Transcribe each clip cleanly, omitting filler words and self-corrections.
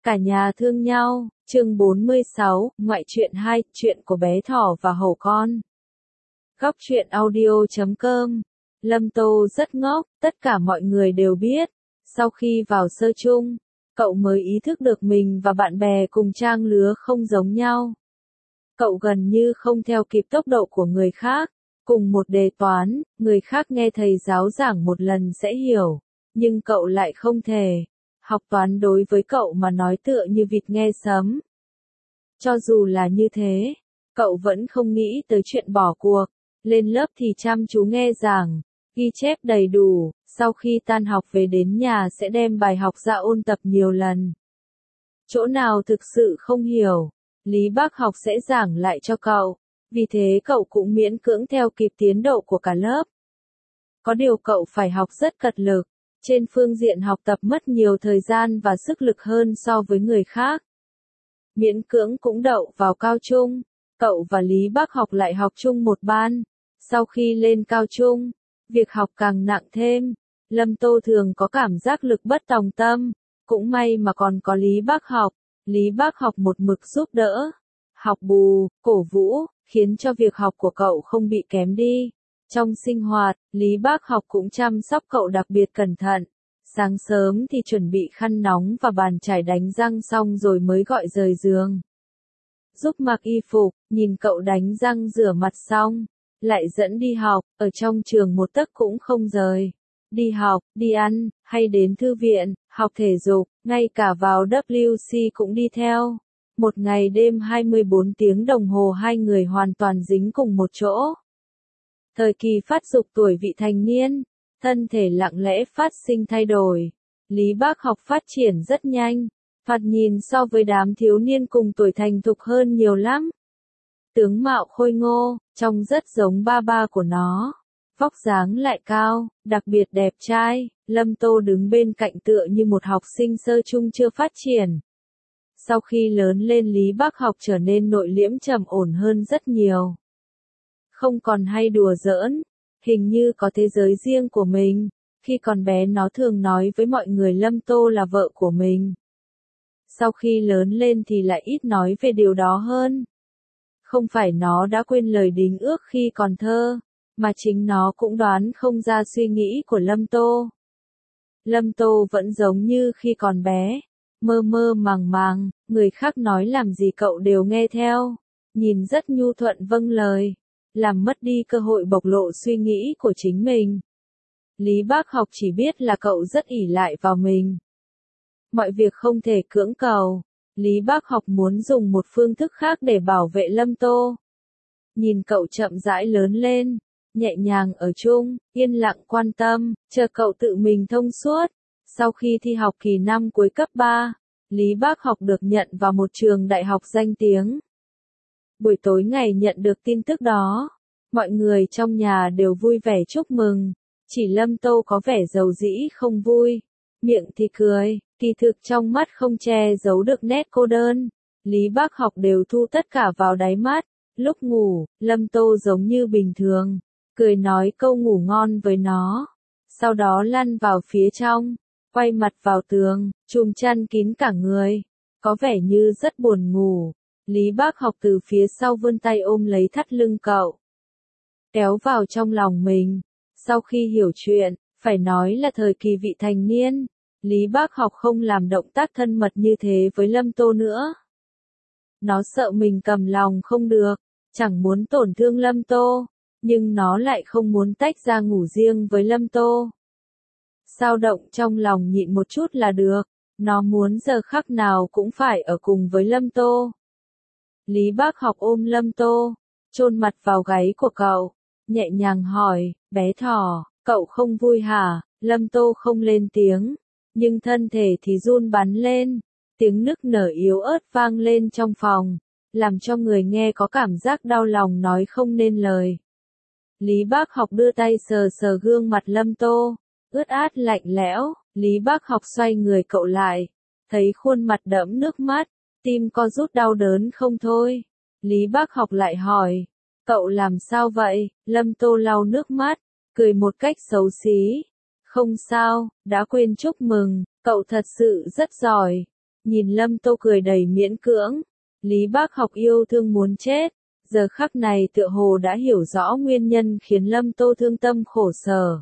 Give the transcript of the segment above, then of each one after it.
Cả nhà thương nhau, chương 46, ngoại truyện 2, chuyện của bé thỏ và hổ con. Góc truyện audio.com. Lâm Tô rất ngốc, tất cả mọi người đều biết. Sau khi vào sơ chung, cậu mới ý thức được mình và bạn bè cùng trang lứa không giống nhau. Cậu gần như không theo kịp tốc độ của người khác. Cùng một đề toán, người khác nghe thầy giáo giảng một lần sẽ hiểu, nhưng cậu lại không thể. Học toán đối với cậu mà nói tựa như vịt nghe sấm. Cho dù là như thế, cậu vẫn không nghĩ tới chuyện bỏ cuộc. Lên lớp thì chăm chú nghe giảng, ghi chép đầy đủ, sau khi tan học về đến nhà sẽ đem bài học ra ôn tập nhiều lần. Chỗ nào thực sự không hiểu, Lý Bác Học sẽ giảng lại cho cậu, vì thế cậu cũng miễn cưỡng theo kịp tiến độ của cả lớp. Có điều cậu phải học rất cật lực. Trên phương diện học tập mất nhiều thời gian và sức lực hơn so với người khác. Miễn cưỡng cũng đậu vào cao trung, cậu và Lý Bác Học lại học chung một ban. Sau khi lên cao trung, việc học càng nặng thêm, Lâm Tô thường có cảm giác lực bất tòng tâm, cũng may mà còn có Lý Bác Học. Lý Bác Học một mực giúp đỡ, học bù, cổ vũ, khiến cho việc học của cậu không bị kém đi. Trong sinh hoạt, Lý Bác Học cũng chăm sóc cậu đặc biệt cẩn thận. Sáng sớm thì chuẩn bị khăn nóng và bàn chải đánh răng xong rồi mới gọi rời giường. Giúp mặc y phục, nhìn cậu đánh răng rửa mặt xong, lại dẫn đi học, ở trong trường một tấc cũng không rời. Đi học, đi ăn, hay đến thư viện, học thể dục, ngay cả vào WC cũng đi theo. Một ngày đêm 24 tiếng đồng hồ hai người hoàn toàn dính cùng một chỗ. Thời kỳ phát dục tuổi vị thành niên, thân thể lặng lẽ phát sinh thay đổi. Lý Bác Học phát triển rất nhanh, thoạt nhìn so với đám thiếu niên cùng tuổi thành thục hơn nhiều lắm. Tướng mạo khôi ngô, trông rất giống ba ba của nó. Vóc dáng lại cao, đặc biệt đẹp trai. Lâm Tô đứng bên cạnh tựa như một học sinh sơ chung chưa phát triển. Sau khi lớn lên Lý Bác Học trở nên nội liễm trầm ổn hơn rất nhiều. Không còn hay đùa giỡn, hình như có thế giới riêng của mình. Khi còn bé nó thường nói với mọi người Lâm Tô là vợ của mình. Sau khi lớn lên thì lại ít nói về điều đó hơn. Không phải nó đã quên lời đính ước khi còn thơ, mà chính nó cũng đoán không ra suy nghĩ của Lâm Tô. Lâm Tô vẫn giống như khi còn bé, mơ mơ màng màng, người khác nói làm gì cậu đều nghe theo, nhìn rất nhu thuận vâng lời, làm mất đi cơ hội bộc lộ suy nghĩ của chính mình. Lý Bác Học chỉ biết là cậu rất ỷ lại vào mình. Mọi việc không thể cưỡng cầu, Lý Bác Học muốn dùng một phương thức khác để bảo vệ Lâm Tô. Nhìn cậu chậm rãi lớn lên, nhẹ nhàng ở chung, yên lặng quan tâm, chờ cậu tự mình thông suốt. Sau khi thi học kỳ năm cuối cấp 3, Lý Bác Học được nhận vào một trường đại học danh tiếng. Buổi tối ngày nhận được tin tức đó, mọi người trong nhà đều vui vẻ chúc mừng, chỉ Lâm Tô có vẻ giàu dĩ không vui, miệng thì cười, kỳ thực trong mắt không che giấu được nét cô đơn. Lý Bác Học đều thu tất cả vào đáy mắt. Lúc ngủ, Lâm Tô giống như bình thường, cười nói câu ngủ ngon với nó, sau đó lăn vào phía trong, quay mặt vào tường, chùm chăn kín cả người, có vẻ như rất buồn ngủ. Lý Bác Học từ phía sau vươn tay ôm lấy thắt lưng cậu, kéo vào trong lòng mình. Sau khi hiểu chuyện, phải nói là thời kỳ vị thành niên, Lý Bác Học không làm động tác thân mật như thế với Lâm Tô nữa. Nó sợ mình cầm lòng không được, chẳng muốn tổn thương Lâm Tô, nhưng nó lại không muốn tách ra ngủ riêng với Lâm Tô. Dao động trong lòng nhịn một chút là được, nó muốn giờ khắc nào cũng phải ở cùng với Lâm Tô. Lý Bác Học ôm Lâm Tô, chôn mặt vào gáy của cậu, nhẹ nhàng hỏi, bé thỏ, cậu không vui hả? Lâm Tô không lên tiếng, nhưng thân thể thì run bắn lên, tiếng nức nở yếu ớt vang lên trong phòng, làm cho người nghe có cảm giác đau lòng nói không nên lời. Lý Bác Học đưa tay sờ sờ gương mặt Lâm Tô, ướt át lạnh lẽo. Lý Bác Học xoay người cậu lại, thấy khuôn mặt đẫm nước mắt, tim co rút đau đớn không thôi. Lý Bác Học lại hỏi, cậu làm sao vậy? Lâm Tô lau nước mắt, cười một cách xấu xí. Không sao, đã quên chúc mừng, cậu thật sự rất giỏi. Nhìn Lâm Tô cười đầy miễn cưỡng, Lý Bác Học yêu thương muốn chết, giờ khắc này tựa hồ đã hiểu rõ nguyên nhân khiến Lâm Tô thương tâm khổ sở.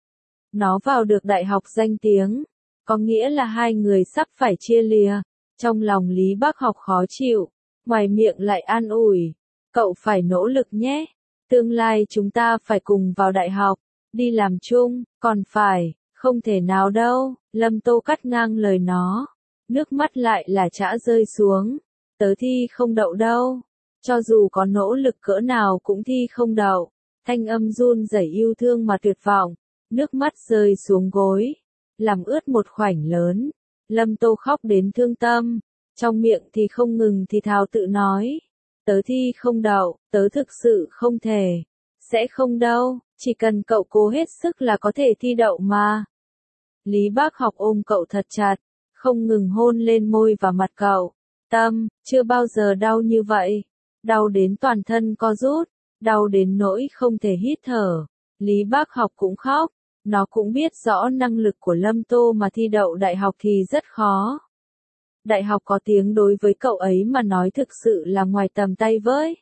Nó vào được đại học danh tiếng, có nghĩa là hai người sắp phải chia lìa, trong lòng Lý Bác Học khó chịu, ngoài miệng lại an ủi, cậu phải nỗ lực nhé, tương lai chúng ta phải cùng vào đại học, đi làm chung, còn phải, không thể nào đâu, Lâm Tô cắt ngang lời nó, nước mắt lại là chã rơi xuống, tớ thi không đậu đâu, cho dù có nỗ lực cỡ nào cũng thi không đậu, thanh âm run rẩy yêu thương mà tuyệt vọng, nước mắt rơi xuống gối, làm ướt một khoảnh lớn, Lâm Tô khóc đến thương tâm, trong miệng thì không ngừng thì thào tự nói, tớ thi không đậu, tớ thực sự không thể, sẽ không đâu, chỉ cần cậu cố hết sức là có thể thi đậu mà. Lý Bác Học ôm cậu thật chặt, không ngừng hôn lên môi và mặt cậu, tâm, chưa bao giờ đau như vậy, đau đến toàn thân co rút, đau đến nỗi không thể hít thở, Lý Bác Học cũng khóc, nó cũng biết rõ năng lực của Lâm Tô mà thi đậu đại học thì rất khó. Đại học có tiếng đối với cậu ấy mà nói thực sự là ngoài tầm tay với.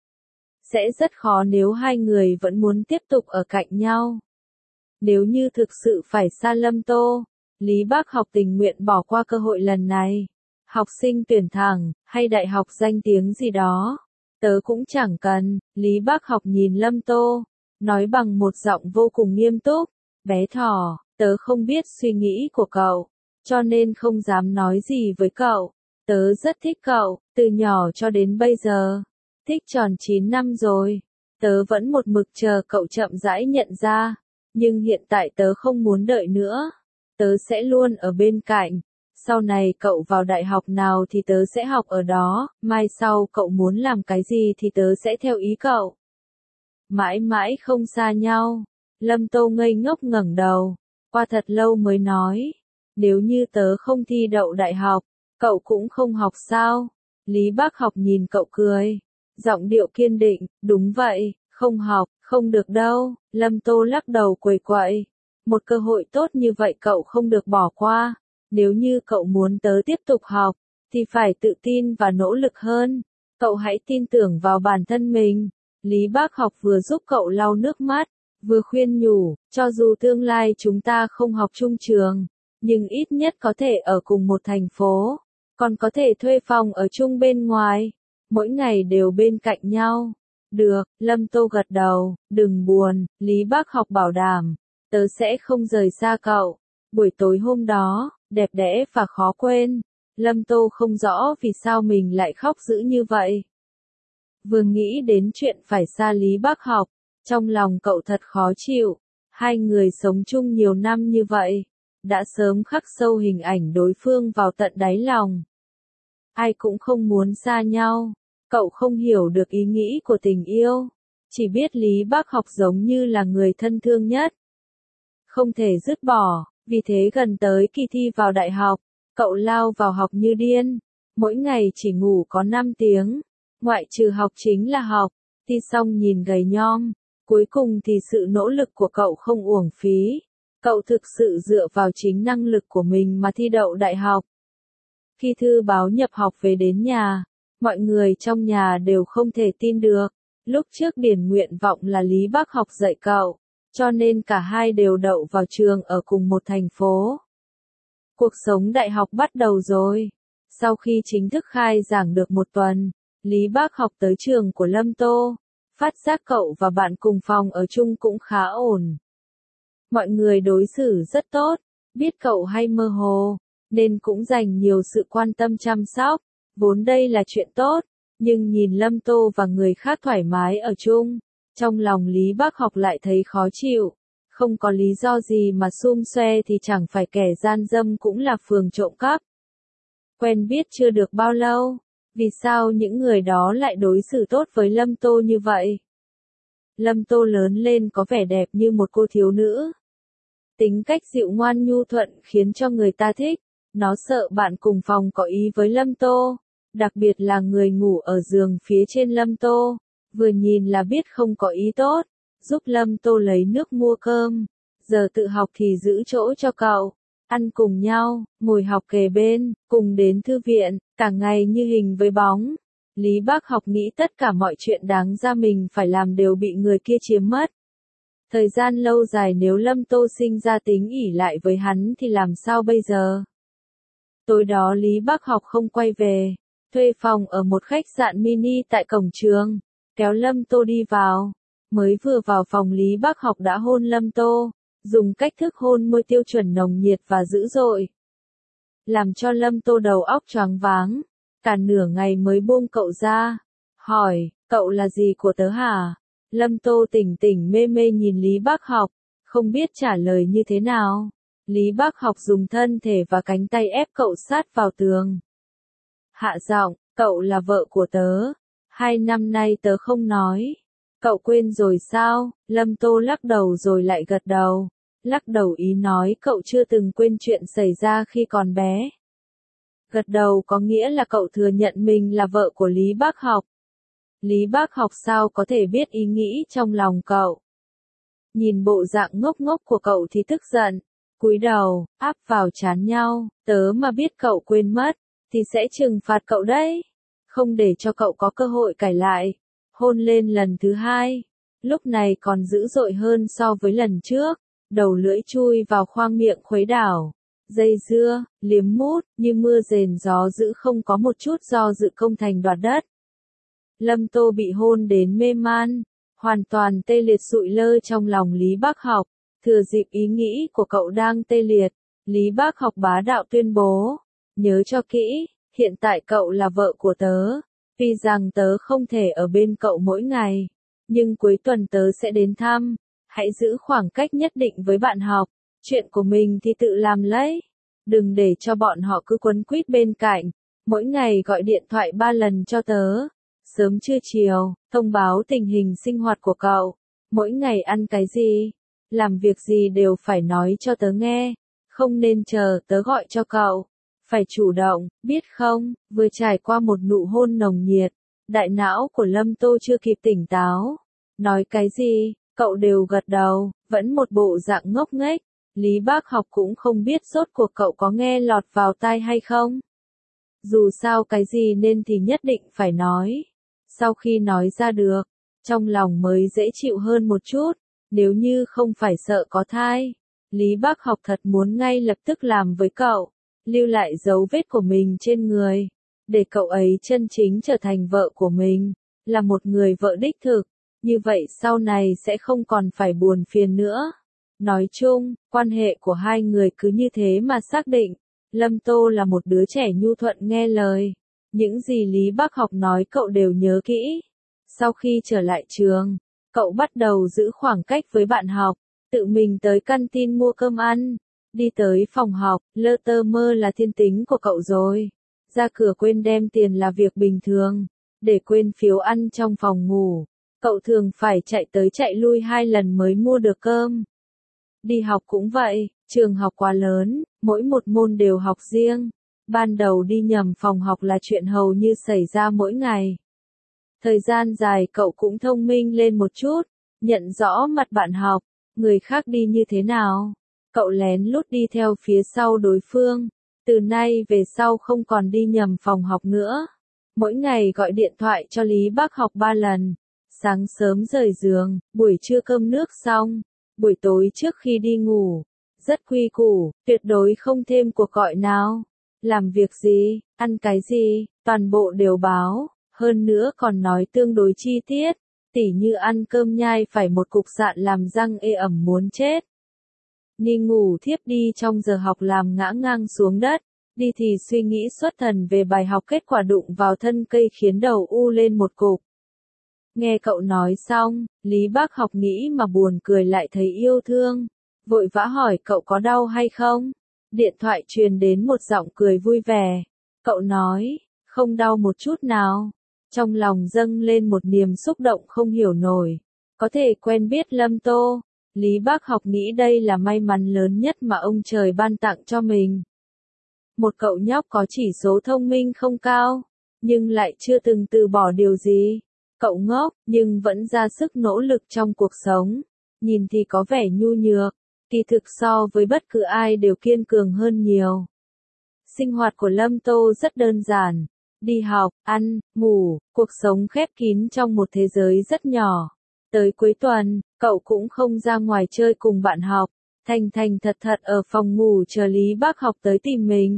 Sẽ rất khó nếu hai người vẫn muốn tiếp tục ở cạnh nhau. Nếu như thực sự phải xa Lâm Tô, Lý Bác Học tình nguyện bỏ qua cơ hội lần này. Học sinh tuyển thẳng, hay đại học danh tiếng gì đó. Tớ cũng chẳng cần, Lý Bác Học nhìn Lâm Tô, nói bằng một giọng vô cùng nghiêm túc. Bé thỏ, tớ không biết suy nghĩ của cậu, cho nên không dám nói gì với cậu. Tớ rất thích cậu, từ nhỏ cho đến bây giờ. Thích tròn 9 năm rồi. Tớ vẫn một mực chờ cậu chậm rãi nhận ra. Nhưng hiện tại tớ không muốn đợi nữa. Tớ sẽ luôn ở bên cạnh. Sau này cậu vào đại học nào thì tớ sẽ học ở đó. Mai sau cậu muốn làm cái gì thì tớ sẽ theo ý cậu. Mãi mãi không xa nhau. Lâm Tô ngây ngốc ngẩng đầu. Qua thật lâu mới nói. Nếu như tớ không thi đậu đại học, cậu cũng không học sao? Lý Bác Học nhìn cậu cười. Giọng điệu kiên định, đúng vậy, không học, không được đâu. Lâm Tô lắc đầu quẩy quậy. Một cơ hội tốt như vậy cậu không được bỏ qua. Nếu như cậu muốn tớ tiếp tục học, thì phải tự tin và nỗ lực hơn. Cậu hãy tin tưởng vào bản thân mình. Lý Bác Học vừa giúp cậu lau nước mắt, vừa khuyên nhủ, cho dù tương lai chúng ta không học chung trường, nhưng ít nhất có thể ở cùng một thành phố, còn có thể thuê phòng ở chung bên ngoài, mỗi ngày đều bên cạnh nhau. Được, Lâm Tô gật đầu, đừng buồn, Lý Bác Học bảo đảm, tớ sẽ không rời xa cậu. Buổi tối hôm đó, đẹp đẽ và khó quên, Lâm Tô không rõ vì sao mình lại khóc dữ như vậy. Vừa nghĩ đến chuyện phải xa Lý Bác Học, trong lòng cậu thật khó chịu, hai người sống chung nhiều năm như vậy, đã sớm khắc sâu hình ảnh đối phương vào tận đáy lòng. Ai cũng không muốn xa nhau, cậu không hiểu được ý nghĩ của tình yêu, chỉ biết Lý Bác Học giống như là người thân thương nhất. Không thể dứt bỏ, vì thế gần tới kỳ thi vào đại học, cậu lao vào học như điên, mỗi ngày chỉ ngủ có 5 tiếng, ngoại trừ học chính là học, thi xong nhìn gầy nhom. Cuối cùng thì sự nỗ lực của cậu không uổng phí. Cậu thực sự dựa vào chính năng lực của mình mà thi đậu đại học. Khi thư báo nhập học về đến nhà, mọi người trong nhà đều không thể tin được. Lúc trước điền nguyện vọng là Lý Bác Học dạy cậu, cho nên cả hai đều đậu vào trường ở cùng một thành phố. Cuộc sống đại học bắt đầu rồi. Sau khi chính thức khai giảng được một tuần, Lý Bác Học tới trường của Lâm Tô. Phát giác cậu và bạn cùng phòng ở chung cũng khá ổn. Mọi người đối xử rất tốt, biết cậu hay mơ hồ, nên cũng dành nhiều sự quan tâm chăm sóc. Vốn đây là chuyện tốt, nhưng nhìn Lâm Tô và người khác thoải mái ở chung, trong lòng Lý Bác Học lại thấy khó chịu. Không có lý do gì mà xum xoe thì chẳng phải kẻ gian dâm cũng là phường trộm cắp. Quen biết chưa được bao lâu. Vì sao những người đó lại đối xử tốt với Lâm Tô như vậy? Lâm Tô lớn lên có vẻ đẹp như một cô thiếu nữ. Tính cách dịu ngoan nhu thuận khiến cho người ta thích. Nó sợ bạn cùng phòng có ý với Lâm Tô. Đặc biệt là người ngủ ở giường phía trên Lâm Tô. Vừa nhìn là biết không có ý tốt. Giúp Lâm Tô lấy nước mua cơm. Giờ tự học thì giữ chỗ cho cậu. ăn cùng nhau, ngồi học kề bên, cùng đến thư viện, cả ngày như hình với bóng. Lý Bác Học nghĩ tất cả mọi chuyện đáng ra mình phải làm đều bị người kia chiếm mất. Thời gian lâu dài nếu Lâm Tô sinh ra tính ỷ lại với hắn thì làm sao bây giờ? Tối đó Lý Bác Học không quay về, thuê phòng ở một khách sạn mini tại cổng trường, kéo Lâm Tô đi vào. Mới vừa vào phòng Lý Bác Học đã hôn Lâm Tô, dùng cách thức hôn môi tiêu chuẩn nồng nhiệt và dữ dội. Làm cho Lâm Tô đầu óc choáng váng, cả nửa ngày mới buông cậu ra. Hỏi, cậu là gì của tớ hả? Lâm Tô tỉnh tỉnh mê mê nhìn Lý Bác Học, không biết trả lời như thế nào. Lý Bác Học dùng thân thể và cánh tay ép cậu sát vào tường. Hạ giọng, cậu là vợ của tớ. 2 năm nay tớ không nói. Cậu quên rồi sao? Lâm Tô lắc đầu rồi lại gật đầu. Lắc đầu ý nói cậu chưa từng quên chuyện xảy ra khi còn bé. Gật đầu có nghĩa là cậu thừa nhận mình là vợ của Lý Bác Học. Lý Bác Học sao có thể biết ý nghĩ trong lòng cậu? Nhìn bộ dạng ngốc ngốc của cậu thì tức giận, cúi đầu, áp vào trán nhau, tớ mà biết cậu quên mất, thì sẽ trừng phạt cậu đấy. Không để cho cậu có cơ hội cải lại. Hôn lên lần thứ 2, lúc này còn dữ dội hơn so với lần trước, đầu lưỡi chui vào khoang miệng khuấy đảo. Dây dưa, liếm mút, như mưa rền gió dữ không có một chút do dự công thành đoạt đất. Lâm Tô bị hôn đến mê man, hoàn toàn tê liệt sụi lơ trong lòng Lý Bác Học, thừa dịp ý nghĩ của cậu đang tê liệt, Lý Bác Học bá đạo tuyên bố, nhớ cho kỹ, hiện tại cậu là vợ của tớ, tuy rằng tớ không thể ở bên cậu mỗi ngày, nhưng cuối tuần tớ sẽ đến thăm, hãy giữ khoảng cách nhất định với bạn học, chuyện của mình thì tự làm lấy, đừng để cho bọn họ cứ quấn quýt bên cạnh, mỗi ngày gọi điện thoại 3 lần cho tớ. Sớm trưa chiều, thông báo tình hình sinh hoạt của cậu, mỗi ngày ăn cái gì, làm việc gì đều phải nói cho tớ nghe, không nên chờ tớ gọi cho cậu, phải chủ động, biết không? Vừa trải qua một nụ hôn nồng nhiệt, đại não của Lâm Tô chưa kịp tỉnh táo, nói cái gì, cậu đều gật đầu, vẫn một bộ dạng ngốc nghếch, Lý Bác Học cũng không biết rốt cuộc cậu có nghe lọt vào tai hay không. Dù sao cái gì nên thì nhất định phải nói. Sau khi nói ra được, trong lòng mới dễ chịu hơn một chút, nếu như không phải sợ có thai. Lý Bác Học thật muốn ngay lập tức làm với cậu, lưu lại dấu vết của mình trên người, để cậu ấy chân chính trở thành vợ của mình, là một người vợ đích thực, như vậy sau này sẽ không còn phải buồn phiền nữa. Nói chung, quan hệ của hai người cứ như thế mà xác định, Lâm Tô là một đứa trẻ nhu thuận nghe lời. Những gì Lý Bác Học nói cậu đều nhớ kỹ. Sau khi trở lại trường, cậu bắt đầu giữ khoảng cách với bạn học, tự mình tới canteen mua cơm ăn, đi tới phòng học, lơ tơ mơ là thiên tính của cậu rồi. Ra cửa quên đem tiền là việc bình thường, để quên phiếu ăn trong phòng ngủ, cậu thường phải chạy tới chạy lui 2 lần mới mua được cơm. Đi học cũng vậy, trường học quá lớn, mỗi một môn đều học riêng. Ban đầu đi nhầm phòng học là chuyện hầu như xảy ra mỗi ngày. Thời gian dài cậu cũng thông minh lên một chút, nhận rõ mặt bạn học, người khác đi như thế nào. Cậu lén lút đi theo phía sau đối phương, từ nay về sau không còn đi nhầm phòng học nữa. Mỗi ngày gọi điện thoại cho Lý Bác Học 3 lần. Sáng sớm rời giường, buổi trưa cơm nước xong, buổi tối trước khi đi ngủ. Rất quy củ, tuyệt đối không thêm cuộc gọi nào. Làm việc gì, ăn cái gì, toàn bộ đều báo, hơn nữa còn nói tương đối chi tiết, tỉ như ăn cơm nhai phải một cục sạn làm răng ê ẩm muốn chết. Ni ngủ thiếp đi trong giờ học làm ngã ngang xuống đất, đi thì suy nghĩ xuất thần về bài học kết quả đụng vào thân cây khiến đầu u lên một cục. Nghe cậu nói xong, Lý Bác Học nghĩ mà buồn cười lại thấy yêu thương, vội vã hỏi cậu có đau hay không? Điện thoại truyền đến một giọng cười vui vẻ. Cậu nói, không đau một chút nào. Trong lòng dâng lên một niềm xúc động không hiểu nổi. Có thể quen biết Lâm Tô. Lý Bác Học nghĩ đây là may mắn lớn nhất mà ông trời ban tặng cho mình. Một cậu nhóc có chỉ số thông minh không cao, nhưng lại chưa từng từ bỏ điều gì. Cậu ngốc, nhưng vẫn ra sức nỗ lực trong cuộc sống. Nhìn thì có vẻ nhu nhược, kỳ thực so với bất cứ ai đều kiên cường hơn nhiều. Sinh hoạt của Lâm Tô rất đơn giản, đi học, ăn, ngủ, cuộc sống khép kín trong một thế giới rất nhỏ. Tới cuối tuần, cậu cũng không ra ngoài chơi cùng bạn học, thành thành thật thật ở phòng ngủ chờ Lý Bác Học tới tìm mình.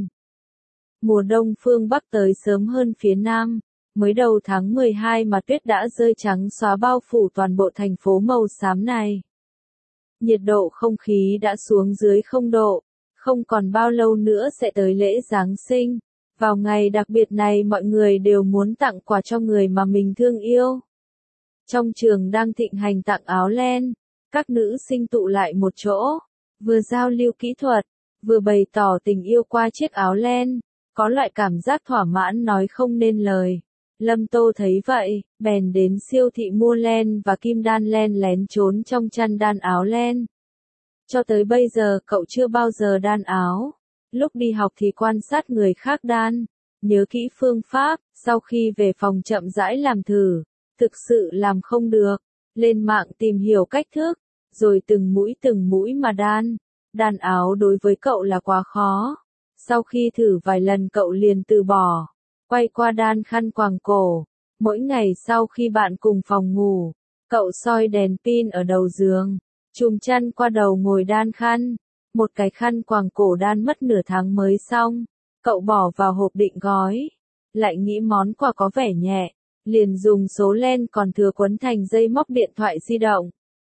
Mùa đông phương Bắc tới sớm hơn phía Nam, mới đầu tháng 12 mà tuyết đã rơi trắng xóa bao phủ toàn bộ thành phố màu xám này. Nhiệt độ không khí đã xuống dưới 0 độ, không còn bao lâu nữa sẽ tới lễ Giáng sinh. Vào ngày đặc biệt này mọi người đều muốn tặng quà cho người mà mình thương yêu. Trong trường đang thịnh hành tặng áo len, các nữ sinh tụ lại một chỗ, vừa giao lưu kỹ thuật, vừa bày tỏ tình yêu qua chiếc áo len, có loại cảm giác thỏa mãn nói không nên lời. Lâm Tô thấy vậy, bèn đến siêu thị mua len và kim đan len lén trốn trong chăn đan áo len. Cho tới bây giờ cậu chưa bao giờ đan áo. Lúc đi học thì quan sát người khác đan, nhớ kỹ phương pháp, sau khi về phòng chậm rãi làm thử, thực sự làm không được, lên mạng tìm hiểu cách thức, rồi từng mũi mà đan. Đan áo đối với cậu là quá khó. Sau khi thử vài lần cậu liền từ bỏ, quay qua đan khăn quàng cổ. Mỗi ngày sau khi bạn cùng phòng ngủ, cậu soi đèn pin ở đầu giường, chùm chăn qua đầu ngồi đan khăn. Một cái khăn quàng cổ đan mất nửa tháng mới xong, cậu bỏ vào hộp định gói. Lại nghĩ món quà có vẻ nhẹ, liền dùng số len còn thừa quấn thành dây móc điện thoại di động.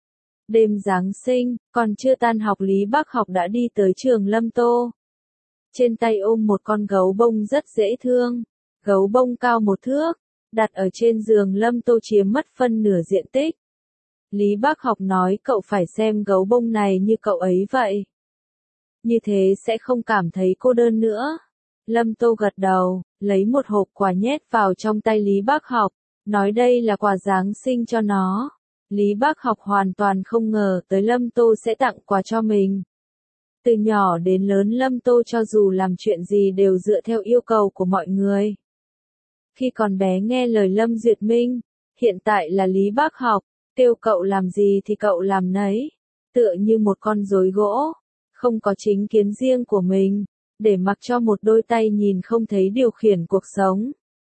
Đêm Giáng sinh, còn chưa tan học Lý Bác Học đã đi tới trường Lâm Tô. Trên tay ôm một con gấu bông rất dễ thương, gấu bông cao 1 thước, đặt ở trên giường Lâm Tô chiếm mất phân nửa diện tích. Lý Bác Học nói cậu phải xem gấu bông này như cậu ấy vậy. Như thế sẽ không cảm thấy cô đơn nữa. Lâm Tô gật đầu, lấy một hộp quà nhét vào trong tay Lý Bác Học, nói đây là quà Giáng sinh cho nó. Lý Bác Học hoàn toàn không ngờ tới Lâm Tô sẽ tặng quà cho mình. Từ nhỏ đến lớn Lâm Tô cho dù làm chuyện gì đều dựa theo yêu cầu của mọi người. Khi còn bé nghe lời Lâm Duyệt Minh, hiện tại là Lý Bác Học, kêu cậu làm gì thì cậu làm nấy, tựa như một con rối gỗ, không có chính kiến riêng của mình, để mặc cho một đôi tay nhìn không thấy điều khiển cuộc sống.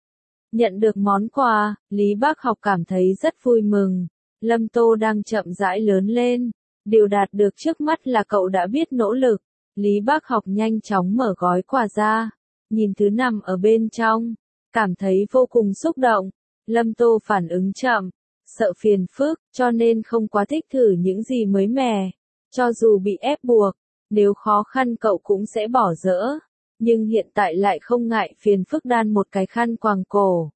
Nhận được món quà, Lý Bác Học cảm thấy rất vui mừng. Lâm Tô đang chậm rãi lớn lên, điều đạt được trước mắt là cậu đã biết nỗ lực. Lý Bác Học nhanh chóng mở gói quà ra, nhìn thứ nằm ở bên trong, cảm thấy vô cùng xúc động. Lâm Tô phản ứng chậm, sợ phiền phức, cho nên không quá thích thử những gì mới mẻ. Cho dù bị ép buộc, nếu khó khăn cậu cũng sẽ bỏ dỡ, nhưng hiện tại lại không ngại phiền phức đan một cái khăn quàng cổ.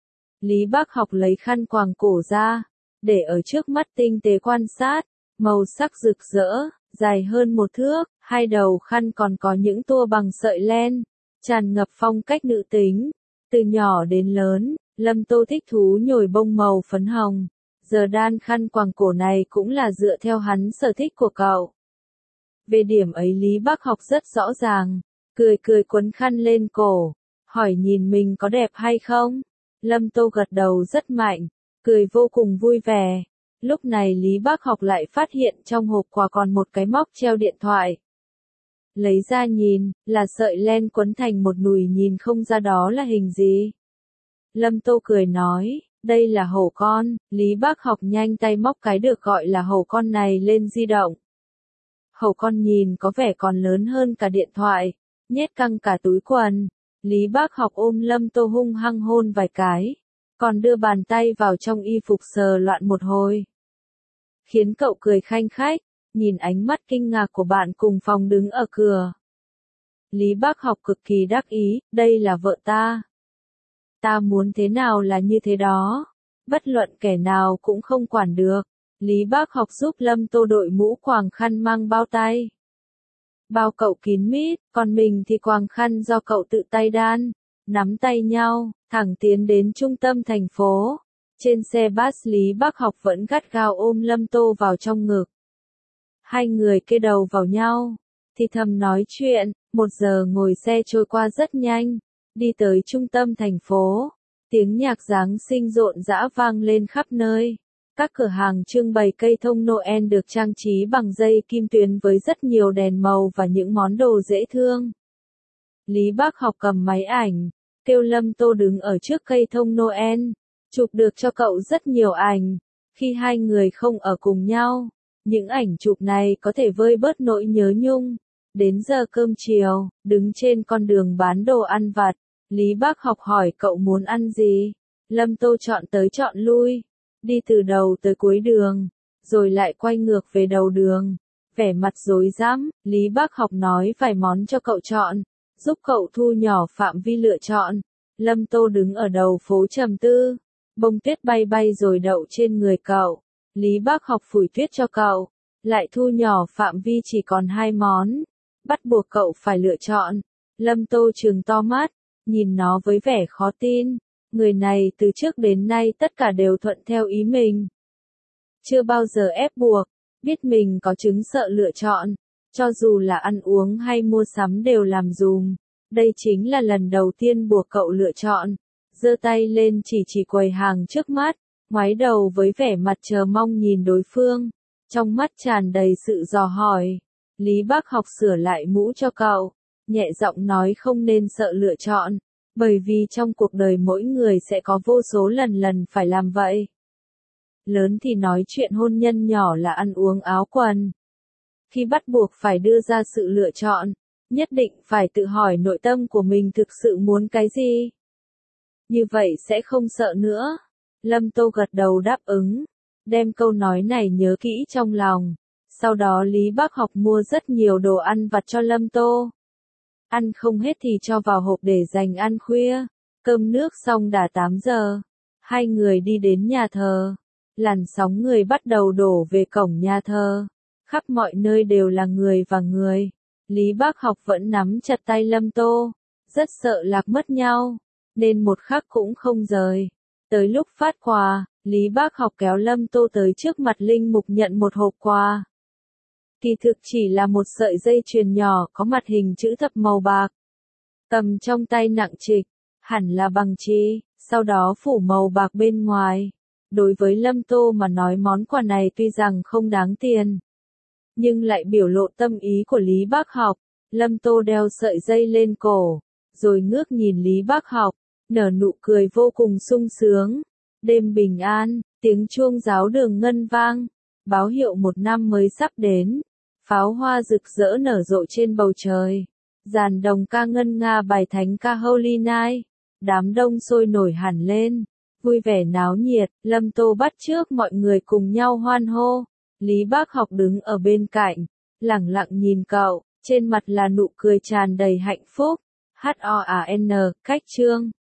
Lý Bác Học lấy khăn quàng cổ ra, để ở trước mắt tinh tế quan sát, màu sắc rực rỡ, dài hơn 1 thước, hai đầu khăn còn có những tua bằng sợi len, tràn ngập phong cách nữ tính. Từ nhỏ đến lớn, Lâm Tô thích thú nhồi bông màu phấn hồng, giờ đan khăn quàng cổ này cũng là dựa theo hắn sở thích của cậu. Về điểm ấy Lý Bác Học rất rõ ràng, cười cười quấn khăn lên cổ, hỏi nhìn mình có đẹp hay không. Lâm Tô gật đầu rất mạnh, cười vô cùng vui vẻ. Lúc này Lý Bác Học lại phát hiện trong hộp quà còn một cái móc treo điện thoại. Lấy ra nhìn, là sợi len quấn thành một nùi nhìn không ra đó là hình gì. Lâm Tô cười nói, đây là hổ con. Lý Bác Học nhanh tay móc cái được gọi là hổ con này lên di động. Hổ con nhìn có vẻ còn lớn hơn cả điện thoại, nhét căng cả túi quần. Lý Bác Học ôm Lâm Tô hung hăng hôn vài cái, còn đưa bàn tay vào trong y phục sờ loạn một hồi. Khiến cậu cười khanh khách, nhìn ánh mắt kinh ngạc của bạn cùng phòng đứng ở cửa. Lý Bác Học cực kỳ đắc ý, đây là vợ ta. Ta muốn thế nào là như thế đó, bất luận kẻ nào cũng không quản được. Lý Bác Học giúp Lâm Tô đội mũ quàng khăn mang bao tay. Bao cậu kín mít, còn mình thì quàng khăn do cậu tự tay đan. Nắm tay nhau, thẳng tiến đến trung tâm thành phố. Trên xe bus Lý Bác Học vẫn gắt gao ôm Lâm Tô vào trong ngực. Hai người kê đầu vào nhau, thì thầm nói chuyện. 1 giờ ngồi xe trôi qua rất nhanh. Đi tới trung tâm thành phố, tiếng nhạc Giáng sinh rộn rã vang lên khắp nơi. Các cửa hàng trưng bày cây thông Noel được trang trí bằng dây kim tuyến với rất nhiều đèn màu và những món đồ dễ thương. Lý Bác Học cầm máy ảnh, kêu Lâm Tô đứng ở trước cây thông Noel, chụp được cho cậu rất nhiều ảnh. Khi hai người không ở cùng nhau, những ảnh chụp này có thể vơi bớt nỗi nhớ nhung. Đến giờ cơm chiều, đứng trên con đường bán đồ ăn vặt, Lý Bác Học hỏi cậu muốn ăn gì. Lâm Tô chọn tới chọn lui, đi từ đầu tới cuối đường, rồi lại quay ngược về đầu đường. Vẻ mặt rối rắm, Lý Bác Học nói vài món cho cậu chọn, giúp cậu thu nhỏ phạm vi lựa chọn. Lâm Tô đứng ở đầu phố trầm tư, bông tuyết bay bay rồi đậu trên người cậu. Lý Bác Học phủi tuyết cho cậu, lại thu nhỏ phạm vi chỉ còn 2 món, bắt buộc cậu phải lựa chọn. Lâm Tô trừng to mắt, nhìn nó với vẻ khó tin. Người này từ trước đến nay tất cả đều thuận theo ý mình. Chưa bao giờ ép buộc, biết mình có chứng sợ lựa chọn, cho dù là ăn uống hay mua sắm đều làm dùm. Đây chính là lần đầu tiên buộc cậu lựa chọn. Giơ tay lên chỉ quầy hàng trước mắt, ngoái đầu với vẻ mặt chờ mong nhìn đối phương, trong mắt tràn đầy sự dò hỏi. Lý Bác Học sửa lại mũ cho cậu, nhẹ giọng nói không nên sợ lựa chọn, bởi vì trong cuộc đời mỗi người sẽ có vô số lần phải làm vậy. Lớn thì nói chuyện hôn nhân, nhỏ là ăn uống áo quần. Khi bắt buộc phải đưa ra sự lựa chọn, nhất định phải tự hỏi nội tâm của mình thực sự muốn cái gì. Như vậy sẽ không sợ nữa. Lâm Tô gật đầu đáp ứng, đem câu nói này nhớ kỹ trong lòng. Sau đó Lý Bác Học mua rất nhiều đồ ăn vặt cho Lâm Tô. Ăn không hết thì cho vào hộp để dành ăn khuya. Cơm nước xong đã 8 giờ. Hai người đi đến nhà thờ. Làn sóng người bắt đầu đổ về cổng nhà thờ. Khắp mọi nơi đều là người và người. Lý Bác Học vẫn nắm chặt tay Lâm Tô. Rất sợ lạc mất nhau, nên một khắc cũng không rời. Tới lúc phát quà, Lý Bác Học kéo Lâm Tô tới trước mặt linh mục nhận một hộp quà. Kỳ thực chỉ là một sợi dây chuyền nhỏ có mặt hình chữ thập màu bạc. Cầm trong tay nặng trịch, hẳn là bằng trí, sau đó phủ màu bạc bên ngoài. Đối với Lâm Tô mà nói món quà này tuy rằng không đáng tiền, nhưng lại biểu lộ tâm ý của Lý Bác Học. Lâm Tô đeo sợi dây lên cổ, rồi ngước nhìn Lý Bác Học, nở nụ cười vô cùng sung sướng. Đêm bình an, tiếng chuông giáo đường ngân vang, báo hiệu một năm mới sắp đến. Pháo hoa rực rỡ nở rộ trên bầu trời. Dàn đồng ca ngân nga bài thánh ca Holy Night. Đám đông sôi nổi hẳn lên, vui vẻ náo nhiệt. Lâm Tô bắt chước mọi người cùng nhau hoan hô. Lý Bác Học đứng ở bên cạnh, lẳng lặng nhìn cậu, trên mặt là nụ cười tràn đầy hạnh phúc. HOAN, cách chương